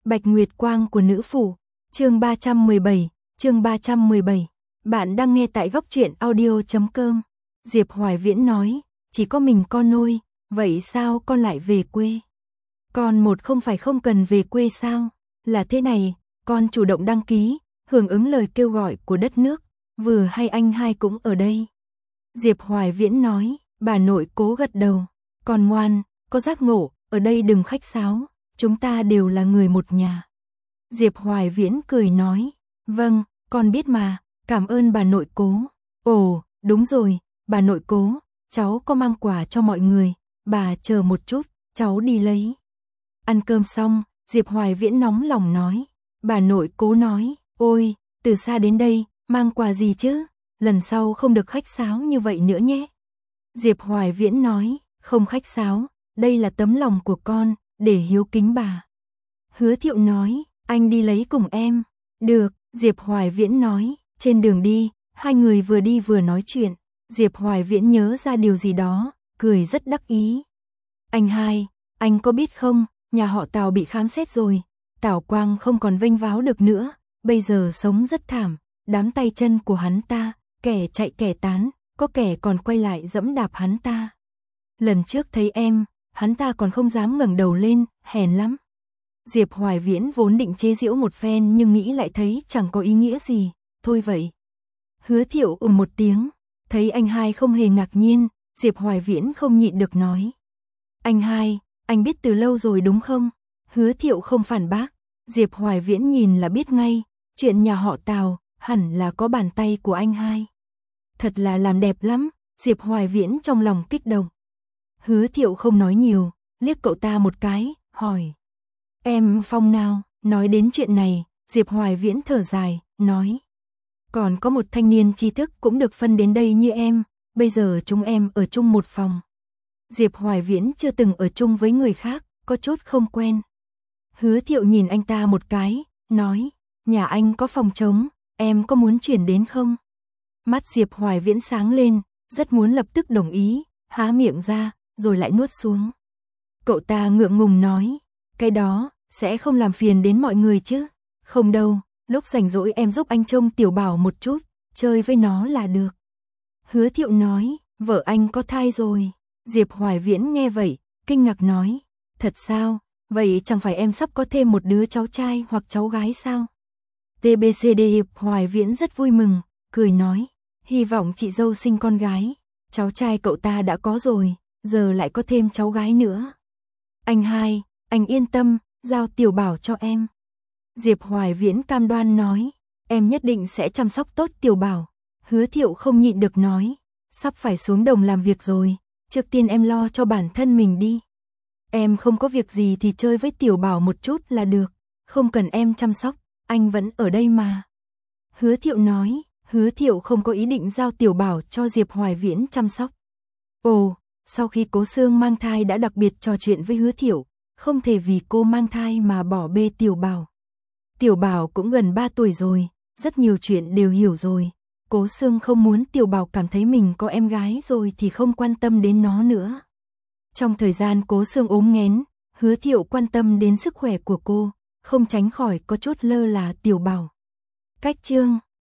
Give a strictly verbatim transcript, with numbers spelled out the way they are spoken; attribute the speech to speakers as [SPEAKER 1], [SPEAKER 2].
[SPEAKER 1] Bạch Nguyệt Quang của nữ phủ, chương ba trăm mười bảy, chương ba trăm mười bảy. Bạn đang nghe tại góc truyện audio chấm com. Diệp Hoài Viễn nói, chỉ có mình con nuôi, vậy sao con lại về quê? Con một không phải không cần về quê sao? Là thế này, con chủ động đăng ký, hưởng ứng lời kêu gọi của đất nước, vừa hay anh hai cũng ở đây. Diệp Hoài Viễn nói, bà nội cố gật đầu, con ngoan, có giác ngộ, ở đây đừng khách sáo, chúng ta đều là người một nhà. Diệp Hoài Viễn cười nói, vâng, con biết mà, cảm ơn bà nội cố. Ồ, đúng rồi, bà nội cố, cháu có mang quà cho mọi người, bà chờ một chút, cháu đi lấy. Ăn cơm xong, Diệp Hoài Viễn nóng lòng nói, bà nội cố nói, ôi, từ xa đến đây, mang quà gì chứ, lần sau không được khách sáo như vậy nữa nhé. Diệp Hoài Viễn nói, không khách sáo, đây là tấm lòng của con, để hiếu kính bà. Hứa Thiệu nói, anh đi lấy cùng em. Được, Diệp Hoài Viễn nói, trên đường đi, hai người vừa đi vừa nói chuyện. Diệp Hoài Viễn nhớ ra điều gì đó, cười rất đắc ý. Anh hai, anh có biết không, nhà họ Tào bị khám xét rồi, Tào Quang không còn vênh váo được nữa, bây giờ sống rất thảm, đám tay chân của hắn ta, kẻ chạy kẻ tán, có kẻ còn quay lại dẫm đạp hắn ta. Lần trước thấy em, hắn ta còn không dám ngẩng đầu lên, hèn lắm. Diệp Hoài Viễn vốn định chế giễu một phen nhưng nghĩ lại thấy chẳng có ý nghĩa gì, thôi vậy. Hứa Thiệu ừm một tiếng, thấy anh hai không hề ngạc nhiên, Diệp Hoài Viễn không nhịn được nói. Anh hai, anh biết từ lâu rồi đúng không? Hứa Thiệu không phản bác, Diệp Hoài Viễn nhìn là biết ngay, chuyện nhà họ Tào, hẳn là có bàn tay của anh hai. Thật là làm đẹp lắm, Diệp Hoài Viễn trong lòng kích động. Hứa Thiệu không nói nhiều, liếc cậu ta một cái, hỏi. Em Phong nào, nói đến chuyện này, Diệp Hoài Viễn thở dài, nói. Còn có một thanh niên tri thức cũng được phân đến đây như em, bây giờ chúng em ở chung một phòng. Diệp Hoài Viễn chưa từng ở chung với người khác, có chút không quen. Hứa Thiệu nhìn anh ta một cái, nói, nhà anh có phòng trống, em có muốn chuyển đến không? Mắt Diệp Hoài Viễn sáng lên, rất muốn lập tức đồng ý, há miệng ra, rồi lại nuốt xuống. Cậu ta ngượng ngùng nói, cái đó, sẽ không làm phiền đến mọi người chứ? Không đâu, lúc rảnh rỗi em giúp anh trông Tiểu Bảo một chút, chơi với nó là được. Hứa Thiệu nói, vợ anh có thai rồi. Diệp Hoài Viễn nghe vậy, kinh ngạc nói, thật sao, vậy chẳng phải em sắp có thêm một đứa cháu trai hoặc cháu gái sao? tê bê xê đê Diệp Hoài Viễn rất vui mừng, cười nói, hy vọng chị dâu sinh con gái, cháu trai cậu ta đã có rồi, giờ lại có thêm cháu gái nữa. Anh hai, anh yên tâm, giao Tiểu Bảo cho em. Diệp Hoài Viễn cam đoan nói, em nhất định sẽ chăm sóc tốt Tiểu Bảo. Hứa Thiệu không nhịn được nói, sắp phải xuống đồng làm việc rồi, trước tiên em lo cho bản thân mình đi. Em không có việc gì thì chơi với Tiểu Bảo một chút là được, không cần em chăm sóc, anh vẫn ở đây mà. Hứa Thiệu nói, Hứa Thiệu không có ý định giao Tiểu Bảo cho Diệp Hoài Viễn chăm sóc. Ồ, sau khi Cố Sương mang thai đã đặc biệt trò chuyện với Hứa Thiệu, không thể vì cô mang thai mà bỏ bê Tiểu Bảo. Tiểu Bảo cũng gần ba tuổi rồi, rất nhiều chuyện đều hiểu rồi. Cố Sương không muốn Tiểu Bảo cảm thấy mình có em gái rồi thì không quan tâm đến nó nữa. Trong thời gian Cố Sương ốm nghén, Hứa Thiệu quan tâm đến sức khỏe của cô, không tránh khỏi có chút lơ là Tiểu Bảo. Cách chương